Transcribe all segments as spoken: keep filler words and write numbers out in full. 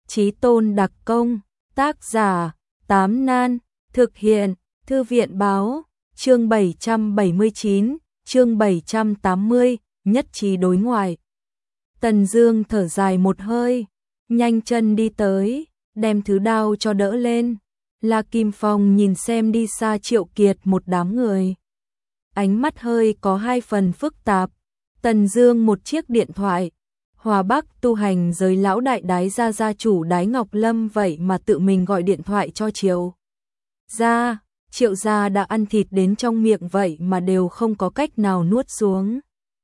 Chí tôn đặc công, tác giả, Tám Nan, thực hiện, Thư viện báo, chương bảy trăm bảy mươi chín, chương bảy trăm tám mươi, nhất trí đối ngoại. Tần Dương thở dài một hơi, nhanh chân đi tới, đem thứ đao cho đỡ lên. La Kim Phong nhìn xem đi xa Triệu Kiệt một đám người. Ánh mắt hơi có hai phần phức tạp. Tần Dương một chiếc điện thoại. Hòa Bắc tu hành giới lão đại Đái gia gia chủ Đái Ngọc Lâm vậy mà tự mình gọi điện thoại cho Triệu gia. Triệu gia đã ăn thịt đến trong miệng vậy mà đều không có cách nào nuốt xuống.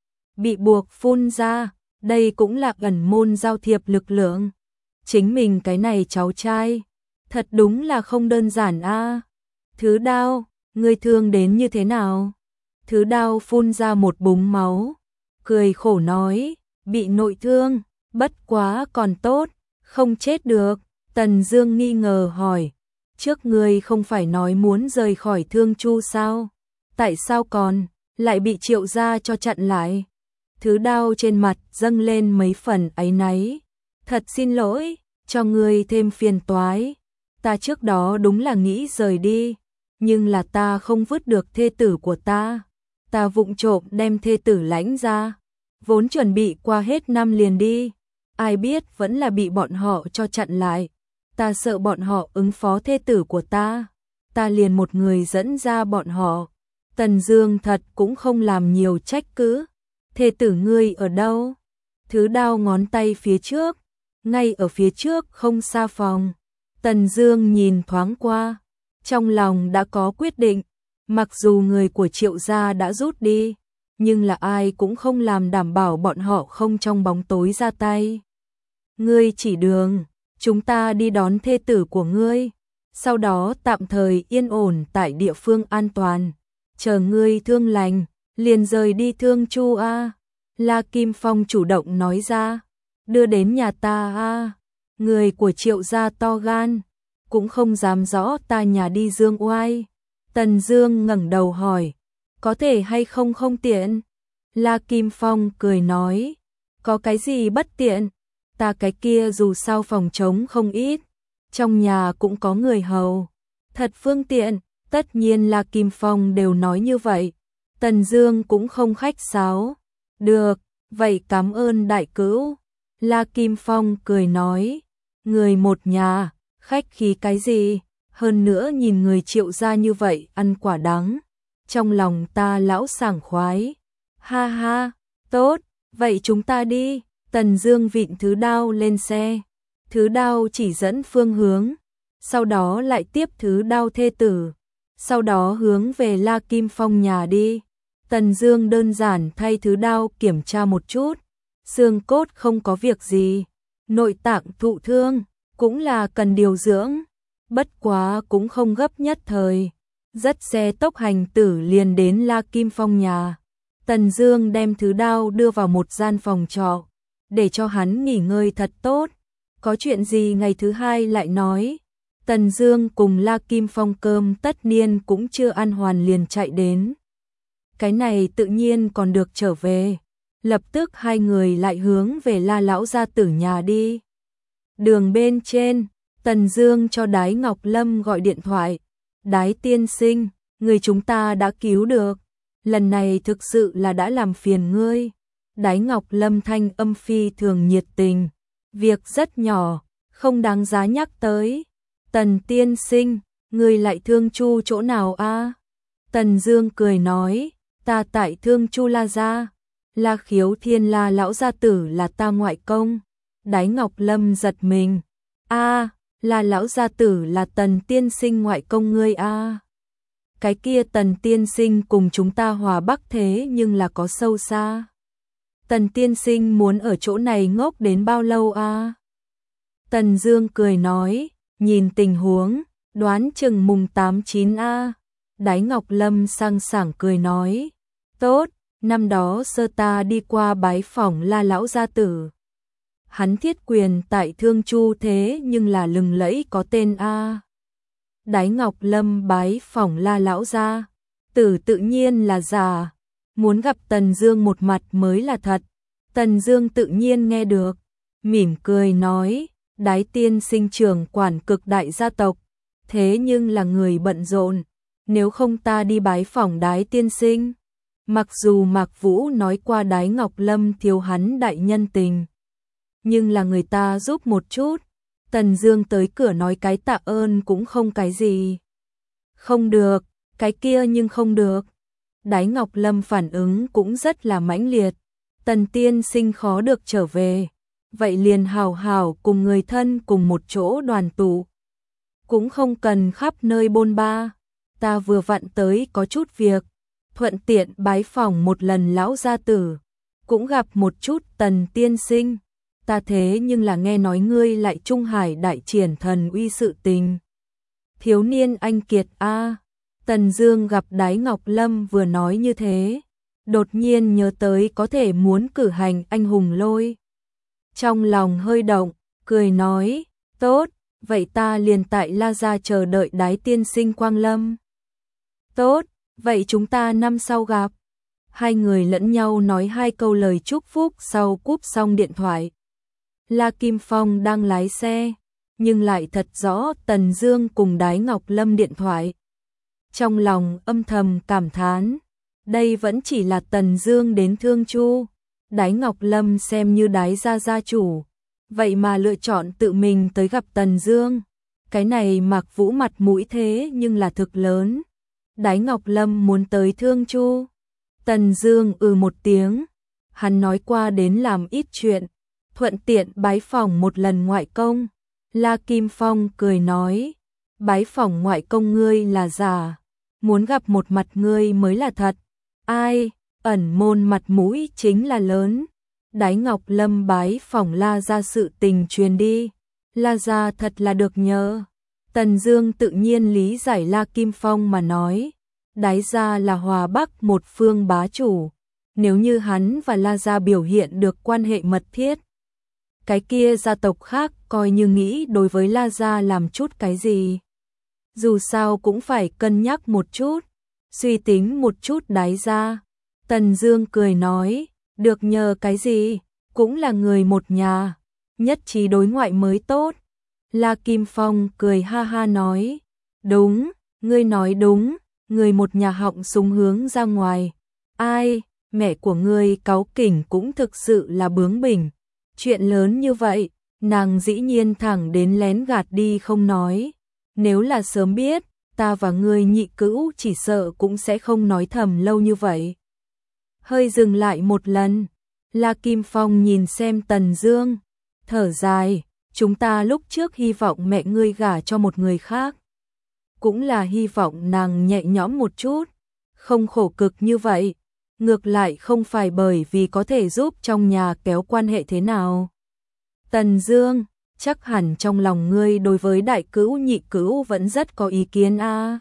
Bị buộc phun ra, đây cũng là ẩn môn giao thiệp lực lượng. Chính mình cái này cháu trai, thật đúng là không đơn giản a. À. Thứ đao, ngươi thương đến như thế nào? Thứ đao phun ra một búng máu, cười khổ nói, bị nội thương, bất quá còn tốt, không chết được. Tần Dương nghi ngờ hỏi, trước ngươi không phải nói muốn rời khỏi Thương Chu sao? Tại sao còn lại bị Triệu gia cho chặn lại? Thứ đao trên mặt dâng lên mấy phần áy náy. Thật xin lỗi, cho ngươi thêm phiền toái. Ta trước đó đúng là nghĩ rời đi, nhưng là ta không vứt được thê tử của ta. Ta vụng trộm đem thê tử lãnh ra, vốn chuẩn bị qua hết năm liền đi. Ai biết vẫn là bị bọn họ cho chặn lại. Ta sợ bọn họ ứng phó thê tử của ta, ta liền một người dẫn ra bọn họ. Tần Dương thật cũng không làm nhiều trách cứ. Thê tử ngươi ở đâu? Thứ đao ngón tay phía trước, ngay ở phía trước không xa phòng. Tần Dương nhìn thoáng qua, trong lòng đã có quyết định. Mặc dù người của Triệu gia đã rút đi, nhưng là ai cũng không làm đảm bảo bọn họ không trong bóng tối ra tay. Ngươi chỉ đường, chúng ta đi đón thê tử của ngươi, sau đó tạm thời yên ổn tại địa phương an toàn, chờ ngươi thương lành, liền rời đi Thương Chu a. La Kim Phong chủ động nói ra, đưa đến nhà ta a. Người của Triệu gia to gan, cũng không dám rõ ta nhà đi Dương Oai. Tần Dương ngẩng đầu hỏi, có thể hay không không tiện? La Kim Phong cười nói, có cái gì bất tiện? Ta cái kia dù sao phòng trống không ít, trong nhà cũng có người hầu, thật phương tiện. Tất nhiên La Kim Phong đều nói như vậy, Tần Dương cũng không khách sáo. Được, vậy cảm ơn đại cữu. La Kim Phong cười nói, người một nhà, khách khí cái gì? Hơn nữa nhìn người Triệu gia như vậy ăn quả đắng, trong lòng ta lão sảng khoái. Ha ha, tốt, vậy chúng ta đi. Tần Dương vịn thứ đao lên xe, thứ đao chỉ dẫn phương hướng, sau đó lại tiếp thứ đao thê tử, sau đó hướng về La Kim Phong nhà đi. Tần Dương đơn giản thay thứ đao kiểm tra một chút, xương cốt không có việc gì, nội tạng thụ thương cũng là cần điều dưỡng, bất quá cũng không gấp nhất thời. Dắt xe tốc hành tử liền đến La Kim Phong nhà. Tần Dương đem thứ đao đưa vào một gian phòng trọ, để cho hắn nghỉ ngơi thật tốt. Có chuyện gì ngày thứ hai lại nói. Tần Dương cùng La Kim Phong cơm tất niên cũng chưa ăn hoàn liền chạy đến. Cái này tự nhiên còn được trở về. Lập tức hai người lại hướng về La lão gia tử nhà đi. Đường bên trên, Tần Dương cho Đái Ngọc Lâm gọi điện thoại. Đái tiên sinh, người chúng ta đã cứu được. Lần này thực sự là đã làm phiền ngươi. Đái Ngọc Lâm thanh âm phi thường nhiệt tình. Việc rất nhỏ, không đáng giá nhắc tới. Tần tiên sinh, ngươi lại Thương Chu chỗ nào a? Tần Dương cười nói, ta tại Thương Chu La gia. La Khiếu Thiên La lão gia tử là ta ngoại công. Đái Ngọc Lâm giật mình. A, La lão gia tử là Tần tiên sinh ngoại công ngươi a? Cái kia Tần tiên sinh cùng chúng ta Hòa Bắc thế nhưng là có sâu xa. Tần tiên sinh muốn ở chỗ này ngốc đến bao lâu a? Tần Dương cười nói, nhìn tình huống, đoán chừng mùng tám chín a. Đái Ngọc Lâm sang sảng cười nói, tốt, năm đó sơ ta đi qua bái phỏng La lão gia tử. Hắn thiết quyền tại Thương Chu thế nhưng là lừng lẫy có tên a. Đái Ngọc Lâm bái phỏng La lão gia tử tự nhiên là giả, muốn gặp Tần Dương một mặt mới là thật. Tần Dương tự nhiên nghe được, mỉm cười nói, Đái tiên sinh trưởng quản cực đại gia tộc, thế nhưng là người bận rộn, nếu không ta đi bái phỏng Đái tiên sinh. Mặc dù Mạc Vũ nói qua Đái Ngọc Lâm thiếu hắn đại nhân tình, nhưng là người ta giúp một chút, Tần Dương tới cửa nói cái tạ ơn cũng không cái gì. Không được, cái kia nhưng không được. Đái Ngọc Lâm phản ứng cũng rất là mãnh liệt. Tần tiên sinh khó được trở về, vậy liền hào hào cùng người thân cùng một chỗ đoàn tụ. Cũng không cần khắp nơi bôn ba, ta vừa vặn tới có chút việc, thuận tiện bái phỏng một lần lão gia tử, cũng gặp một chút Tần tiên sinh. Ta thế nhưng là nghe nói ngươi lại Trung Hải đại triển thần uy sự tình. Thiếu niên anh kiệt a. Tần Dương gặp Đái Ngọc Lâm vừa nói như thế, đột nhiên nhớ tới có thể muốn cử hành anh hùng lôi. Trong lòng hơi động, cười nói, tốt, vậy ta liền tại La Gia chờ đợi Đái tiên sinh quang lâm. Tốt, vậy chúng ta năm sau gặp. Hai người lẫn nhau nói hai câu lời chúc phúc sau cúp xong điện thoại. La Kim Phong đang lái xe, nhưng lại thật rõ Tần Dương cùng Đái Ngọc Lâm điện thoại. Trong lòng âm thầm cảm thán, đây vẫn chỉ là Tần Dương đến thương Chu, Đái Ngọc Lâm xem như Đái gia gia chủ, vậy mà lựa chọn tự mình tới gặp Tần Dương. Cái này Mạc Vũ mặt mũi thế nhưng là thực lớn. Đái Ngọc Lâm muốn tới thương Chu. Tần Dương ừ một tiếng, hắn nói qua đến làm ít chuyện, thuận tiện bái phỏng một lần ngoại công. La Kim Phong cười nói, bái phỏng ngoại công ngươi là giả, muốn gặp một mặt ngươi mới là thật. Ai, ẩn môn mặt mũi chính là lớn. Đái Ngọc Lâm bái phỏng La gia sự tình truyền đi, La gia thật là được nhờ. Tần Dương tự nhiên lý giải La Kim Phong mà nói, Đái gia là Hòa Bắc một phương bá chủ, nếu như hắn và La gia biểu hiện được quan hệ mật thiết, cái kia gia tộc khác coi như nghĩ đối với La gia làm chút cái gì. Dù sao cũng phải cân nhắc một chút, suy tính một chút Đái gia. Tần Dương cười nói, được nhờ cái gì, cũng là người một nhà, nhất trí đối ngoại mới tốt. La Kim Phong cười ha ha nói, đúng, ngươi nói đúng, người một nhà họng súng hướng ra ngoài. Ai, mẹ của ngươi cáu kỉnh cũng thực sự là bướng bỉnh. Chuyện lớn như vậy, nàng dĩ nhiên thẳng đến lén gạt đi không nói. Nếu là sớm biết, ta và ngươi nhị cữu chỉ sợ cũng sẽ không nói thầm lâu như vậy. Hơi dừng lại một lần, La Kim Phong nhìn xem Tần Dương, thở dài, chúng ta lúc trước hy vọng mẹ ngươi gả cho một người khác, cũng là hy vọng nàng nhẹ nhõm một chút, không khổ cực như vậy. Ngược lại không phải bởi vì có thể giúp trong nhà kéo quan hệ thế nào. Tần Dương, chắc hẳn trong lòng ngươi đối với đại cữu nhị cữu vẫn rất có ý kiến a. À.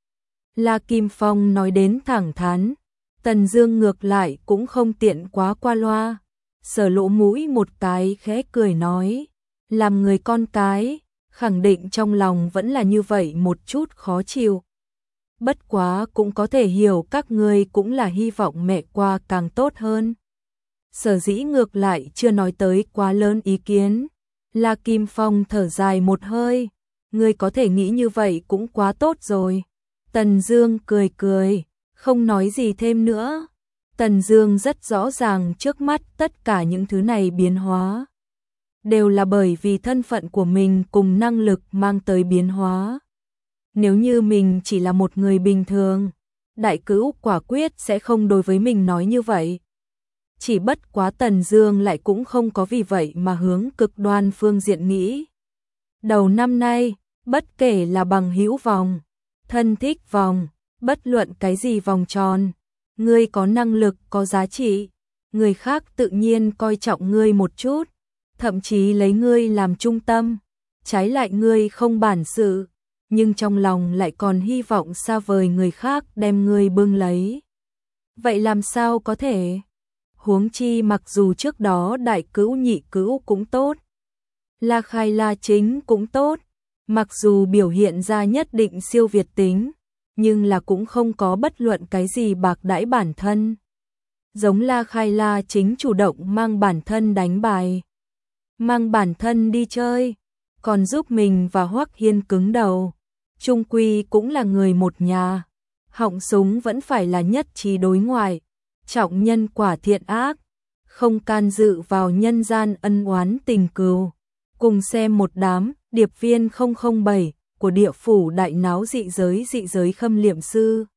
La Kim Phong nói đến thẳng thắn, Tần Dương ngược lại cũng không tiện quá qua loa, sờ lỗ mũi một cái khẽ cười nói, làm người con cái, khẳng định trong lòng vẫn là như vậy một chút khó chịu. Bất quá cũng có thể hiểu các ngươi cũng là hy vọng mẹ qua càng tốt hơn. Sở dĩ ngược lại chưa nói tới quá lớn ý kiến. La Kim Phong thở dài một hơi, ngươi có thể nghĩ như vậy cũng quá tốt rồi. Tần Dương cười cười, không nói gì thêm nữa. Tần Dương rất rõ ràng trước mắt tất cả những thứ này biến hóa đều là bởi vì thân phận của mình cùng năng lực mang tới biến hóa. Nếu như mình chỉ là một người bình thường, đại cữu quả quyết sẽ không đối với mình nói như vậy. Chỉ bất quá Tần Dương lại cũng không có vì vậy mà hướng cực đoan phương diện nghĩ. Đầu năm nay, bất kể là bằng hữu vòng, thân thích vòng, bất luận cái gì vòng tròn, ngươi có năng lực, có giá trị, người khác tự nhiên coi trọng ngươi một chút, thậm chí lấy ngươi làm trung tâm, trái lại ngươi không bản sự, nhưng trong lòng lại còn hy vọng xa vời người khác đem ngươi bưng lấy. Vậy làm sao có thể? Huống chi mặc dù trước đó đại cữu nhị cữu cũng tốt, La Khai La Chính cũng tốt, mặc dù biểu hiện ra nhất định siêu việt tính, nhưng là cũng không có bất luận cái gì bạc đãi bản thân. Giống La Khai La Chính chủ động mang bản thân đánh bài, mang bản thân đi chơi, còn giúp mình và Hoắc Hiên cứng đầu. Trung quy cũng là người một nhà, họng súng vẫn phải là nhất trí đối ngoại, trọng nhân quả thiện ác, không can dự vào nhân gian ân oán tình cừu. Cùng xem một đám điệp viên không không bảy của địa phủ đại náo dị giới dị giới khâm liệm sư.